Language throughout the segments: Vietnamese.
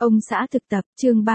Ông xã thực tập, chương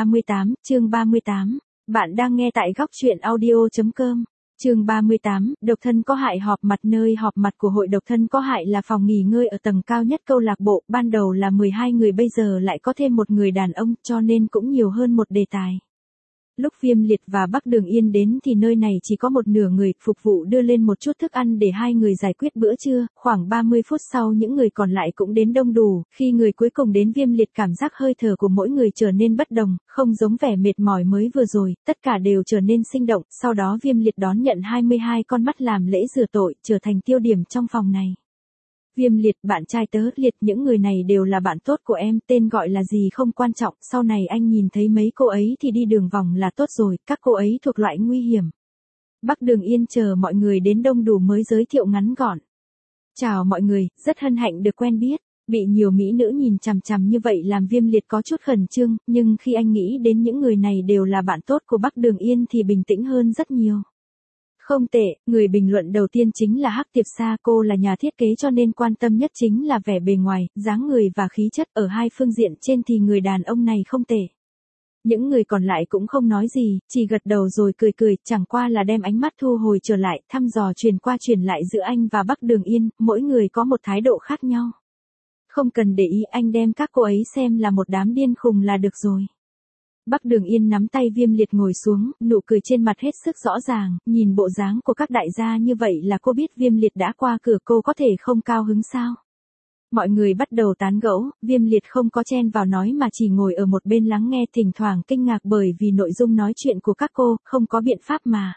38. Bạn đang nghe tại góc truyện audio.com. Chương 38, độc thân có hại họp mặt. Nơi họp mặt của hội độc thân có hại là phòng nghỉ ngơi ở tầng cao nhất câu lạc bộ, ban đầu là 12 người bây giờ lại có thêm một người đàn ông, cho nên cũng nhiều hơn một đề tài. Lúc Viêm Liệt và Bắc Đường Yên đến thì nơi này chỉ có một nửa người, phục vụ đưa lên một chút thức ăn để hai người giải quyết bữa trưa, khoảng 30 phút sau những người còn lại cũng đến đông đủ, khi người cuối cùng đến Viêm Liệt cảm giác hơi thở của mỗi người trở nên bất đồng, không giống vẻ mệt mỏi mới vừa rồi, tất cả đều trở nên sinh động, sau đó Viêm Liệt đón nhận 22 con mắt làm lễ rửa tội, trở thành tiêu điểm trong phòng này. Viêm Liệt, bạn trai tớ, Liệt, những người này đều là bạn tốt của em, tên gọi là gì không quan trọng, sau này anh nhìn thấy mấy cô ấy thì đi đường vòng là tốt rồi, các cô ấy thuộc loại nguy hiểm. Bắc Đường Yên chờ mọi người đến đông đủ mới giới thiệu ngắn gọn. Chào mọi người, rất hân hạnh được quen biết. Bị nhiều mỹ nữ nhìn chằm chằm như vậy làm Viêm Liệt có chút khẩn trương, nhưng khi anh nghĩ đến những người này đều là bạn tốt của Bắc Đường Yên thì bình tĩnh hơn rất nhiều. Không tệ, người bình luận đầu tiên chính là Hắc Tiệp Sa, cô là nhà thiết kế cho nên quan tâm nhất chính là vẻ bề ngoài, dáng người và khí chất, ở hai phương diện trên thì người đàn ông này không tệ. Những người còn lại cũng không nói gì, chỉ gật đầu rồi cười cười, chẳng qua là đem ánh mắt thu hồi trở lại, thăm dò truyền qua truyền lại giữa anh và Bắc Đường Yên, mỗi người có một thái độ khác nhau. Không cần để ý, anh đem các cô ấy xem là một đám điên khùng là được rồi. Bắc Đường Yên nắm tay Viêm Liệt ngồi xuống, nụ cười trên mặt hết sức rõ ràng, nhìn bộ dáng của các đại gia như vậy là cô biết Viêm Liệt đã qua cửa, cô có thể không cao hứng sao? Mọi người bắt đầu tán gẫu, Viêm Liệt không có chen vào nói mà chỉ ngồi ở một bên lắng nghe, thỉnh thoảng kinh ngạc bởi vì nội dung nói chuyện của các cô, không có biện pháp mà.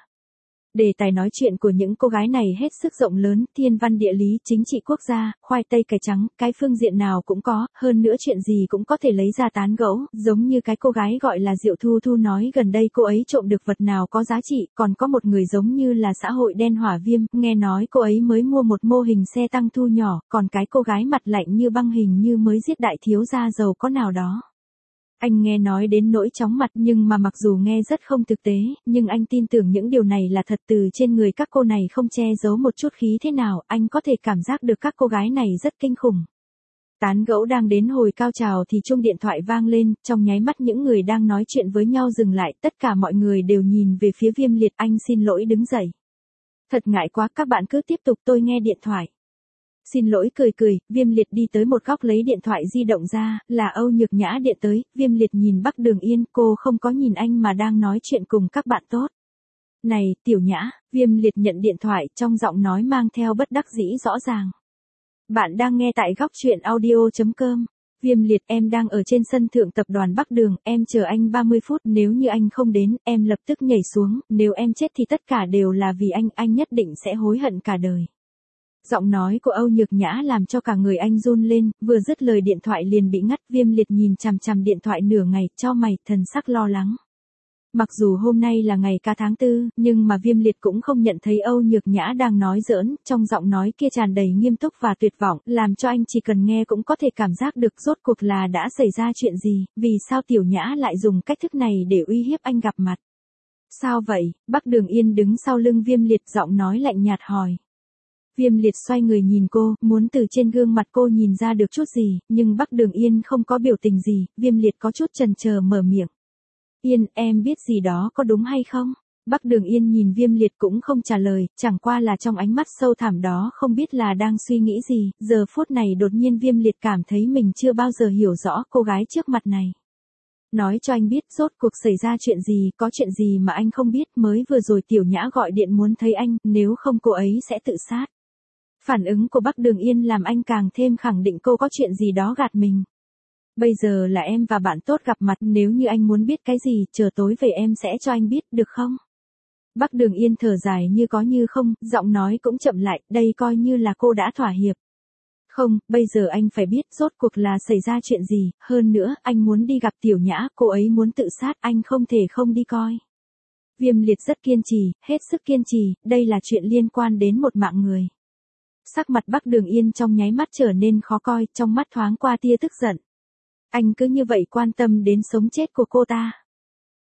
Đề tài nói chuyện của những cô gái này hết sức rộng lớn, thiên văn địa lý, chính trị quốc gia, khoai tây cải trắng, cái phương diện nào cũng có, hơn nữa chuyện gì cũng có thể lấy ra tán gẫu, giống như cái cô gái gọi là Diệu Thu Thu nói gần đây cô ấy trộm được vật nào có giá trị, còn có một người giống như là xã hội đen Hỏa Viêm, nghe nói cô ấy mới mua một mô hình xe tăng thu nhỏ, còn cái cô gái mặt lạnh như băng hình như mới giết đại thiếu gia giàu có nào đó. Anh nghe nói đến nỗi chóng mặt nhưng mà mặc dù nghe rất không thực tế, nhưng anh tin tưởng những điều này là thật, từ trên người các cô này không che giấu một chút khí thế nào, anh có thể cảm giác được các cô gái này rất kinh khủng. Tán gẫu đang đến hồi cao trào thì chuông điện thoại vang lên, trong nháy mắt những người đang nói chuyện với nhau dừng lại, tất cả mọi người đều nhìn về phía Viêm Liệt, anh xin lỗi đứng dậy. Thật ngại quá, các bạn cứ tiếp tục, tôi nghe điện thoại. Xin lỗi cười, Viêm Liệt đi tới một góc lấy điện thoại di động ra, là Âu Nhược Nhã điện tới, Viêm Liệt nhìn Bắc Đường Yên, cô không có nhìn anh mà đang nói chuyện cùng các bạn tốt. Này, Tiểu Nhã, Viêm Liệt nhận điện thoại, trong giọng nói mang theo bất đắc dĩ rõ ràng. Bạn đang nghe tại góc truyện audio.com. Viêm Liệt, em đang ở trên sân thượng tập đoàn Bắc Đường, em chờ anh 30 phút, nếu như anh không đến, em lập tức nhảy xuống, nếu em chết thì tất cả đều là vì anh nhất định sẽ hối hận cả đời. Giọng nói của Âu Nhược Nhã làm cho cả người anh run lên, vừa dứt lời điện thoại liền bị ngắt. Viêm Liệt nhìn chằm chằm điện thoại nửa ngày, chau mày, thần sắc lo lắng. Mặc dù hôm nay là ngày ca tháng 4, nhưng mà Viêm Liệt cũng không nhận thấy Âu Nhược Nhã đang nói giỡn, trong giọng nói kia tràn đầy nghiêm túc và tuyệt vọng, làm cho anh chỉ cần nghe cũng có thể cảm giác được rốt cuộc là đã xảy ra chuyện gì, vì sao Tiểu Nhã lại dùng cách thức này để uy hiếp anh gặp mặt. Sao vậy? Bắc Đường Yên đứng sau lưng Viêm Liệt, giọng nói lạnh nhạt hỏi. Viêm Liệt xoay người nhìn cô, muốn từ trên gương mặt cô nhìn ra được chút gì, nhưng Bắc Đường Yên không có biểu tình gì, Viêm Liệt có chút chần chờ mở miệng. Yên, em biết gì đó có đúng hay không? Bắc Đường Yên nhìn Viêm Liệt cũng không trả lời, chẳng qua là trong ánh mắt sâu thẳm đó không biết là đang suy nghĩ gì, giờ phút này đột nhiên Viêm Liệt cảm thấy mình chưa bao giờ hiểu rõ cô gái trước mặt này. Nói cho anh biết rốt cuộc xảy ra chuyện gì, có chuyện gì mà anh không biết, mới vừa rồi Tiểu Nhã gọi điện muốn thấy anh, nếu không cô ấy sẽ tự sát. Phản ứng của Bắc Đường Yên làm anh càng thêm khẳng định cô có chuyện gì đó gạt mình. Bây giờ là em và bạn tốt gặp mặt, nếu như anh muốn biết cái gì, chờ tối về em sẽ cho anh biết, được không? Bắc Đường Yên thở dài như có như không, giọng nói cũng chậm lại, đây coi như là cô đã thỏa hiệp. Không, bây giờ anh phải biết rốt cuộc là xảy ra chuyện gì, hơn nữa, anh muốn đi gặp Tiểu Nhã, cô ấy muốn tự sát, anh không thể không đi coi. Viêm Liệt rất kiên trì, hết sức kiên trì, đây là chuyện liên quan đến một mạng người. Sắc mặt Bắc Đường Yên trong nháy mắt trở nên khó coi, trong mắt thoáng qua tia tức giận. Anh cứ như vậy quan tâm đến sống chết của cô ta.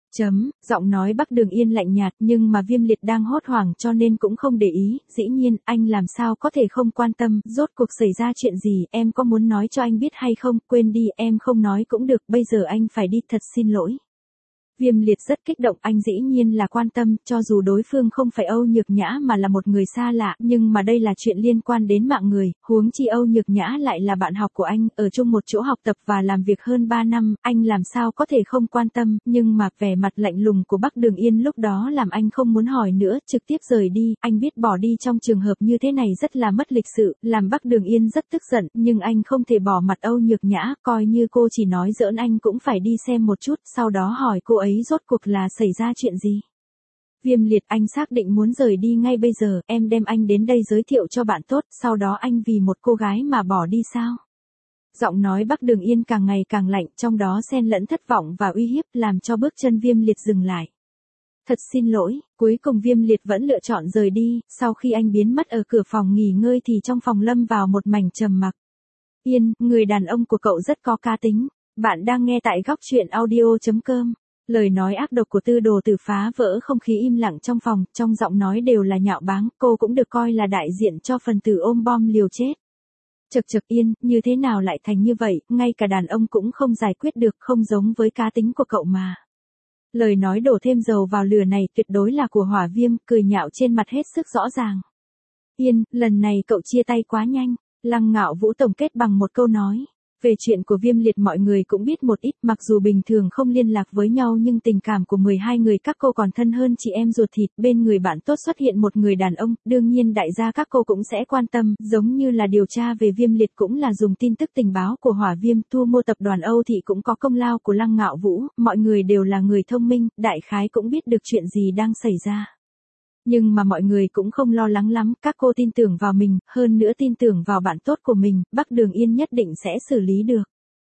Giọng nói Bắc Đường Yên lạnh nhạt nhưng mà Viêm Liệt đang hốt hoảng cho nên cũng không để ý, dĩ nhiên, anh làm sao có thể không quan tâm, rốt cuộc xảy ra chuyện gì, em có muốn nói cho anh biết hay không, quên đi, em không nói cũng được, bây giờ anh phải đi, thật xin lỗi. Viêm Liệt rất kích động, anh dĩ nhiên là quan tâm, cho dù đối phương không phải Âu Nhược Nhã mà là một người xa lạ, nhưng mà đây là chuyện liên quan đến mạng người, huống chi Âu Nhược Nhã lại là bạn học của anh, ở chung một chỗ học tập và làm việc hơn 3 năm, anh làm sao có thể không quan tâm, nhưng mà vẻ mặt lạnh lùng của Bắc Đường Yên lúc đó làm anh không muốn hỏi nữa, trực tiếp rời đi, anh biết bỏ đi trong trường hợp như thế này rất là mất lịch sự, làm Bắc Đường Yên rất tức giận, nhưng anh không thể bỏ mặt Âu Nhược Nhã, coi như cô chỉ nói giỡn anh cũng phải đi xem một chút, sau đó hỏi cô ấy rốt cuộc là xảy ra chuyện gì. Viêm Liệt, anh xác định muốn rời đi ngay bây giờ, em đem anh đến đây giới thiệu cho bạn tốt, sau đó anh vì một cô gái mà bỏ đi sao? Giọng nói Bắc Đường Yên càng ngày càng lạnh, trong đó xen lẫn thất vọng và uy hiếp, làm cho bước chân Viêm Liệt dừng lại. Thật xin lỗi, cuối cùng Viêm Liệt vẫn lựa chọn rời đi, sau khi anh biến mất ở cửa phòng nghỉ ngơi thì trong phòng lâm vào một mảnh trầm mặc. Yên, người đàn ông của cậu rất có cá tính, bạn đang nghe tại góc truyện audio.com. Lời nói ác độc của Tư Đồ Tử phá vỡ không khí im lặng trong phòng, trong giọng nói đều là nhạo báng, cô cũng được coi là đại diện cho phần tử ôm bom liều chết. Chậc chậc Yên, như thế nào lại thành như vậy, ngay cả đàn ông cũng không giải quyết được, không giống với cá tính của cậu mà. Lời nói đổ thêm dầu vào lửa này tuyệt đối là của Hỏa Viêm, cười nhạo trên mặt hết sức rõ ràng. Yên, lần này cậu chia tay quá nhanh, Lăng Ngạo Vũ tổng kết bằng một câu nói. Về chuyện của Viêm Liệt mọi người cũng biết một ít, mặc dù bình thường không liên lạc với nhau nhưng tình cảm của 12 người các cô còn thân hơn chị em ruột thịt, bên người bạn tốt xuất hiện một người đàn ông, đương nhiên đại gia các cô cũng sẽ quan tâm, giống như là điều tra về Viêm Liệt cũng là dùng tin tức tình báo của Hỏa Viêm, thu mua tập đoàn Âu Thị cũng có công lao của Lăng Ngạo Vũ, mọi người đều là người thông minh, đại khái cũng biết được chuyện gì đang xảy ra. Nhưng mà mọi người cũng không lo lắng lắm, các cô tin tưởng vào mình, hơn nữa tin tưởng vào bạn tốt của mình, Bắc Đường Yên nhất định sẽ xử lý được.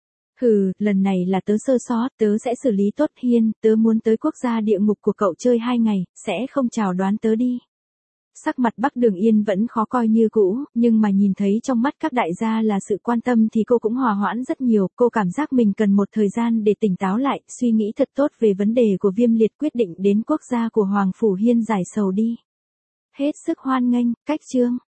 Hừ, lần này là tớ sơ sót, tớ sẽ xử lý tốt. Hiên, tớ muốn tới quốc gia địa ngục của cậu chơi 2 ngày, sẽ không chào đoán tớ đi. Sắc mặt Bắc Đường Yên vẫn khó coi như cũ, nhưng mà nhìn thấy trong mắt các đại gia là sự quan tâm thì cô cũng hòa hoãn rất nhiều, cô cảm giác mình cần một thời gian để tỉnh táo lại, suy nghĩ thật tốt về vấn đề của Viêm Liệt, quyết định đến quốc gia của Hoàng Phủ Hiên giải sầu đi. Hết sức hoan nghênh, cách chương.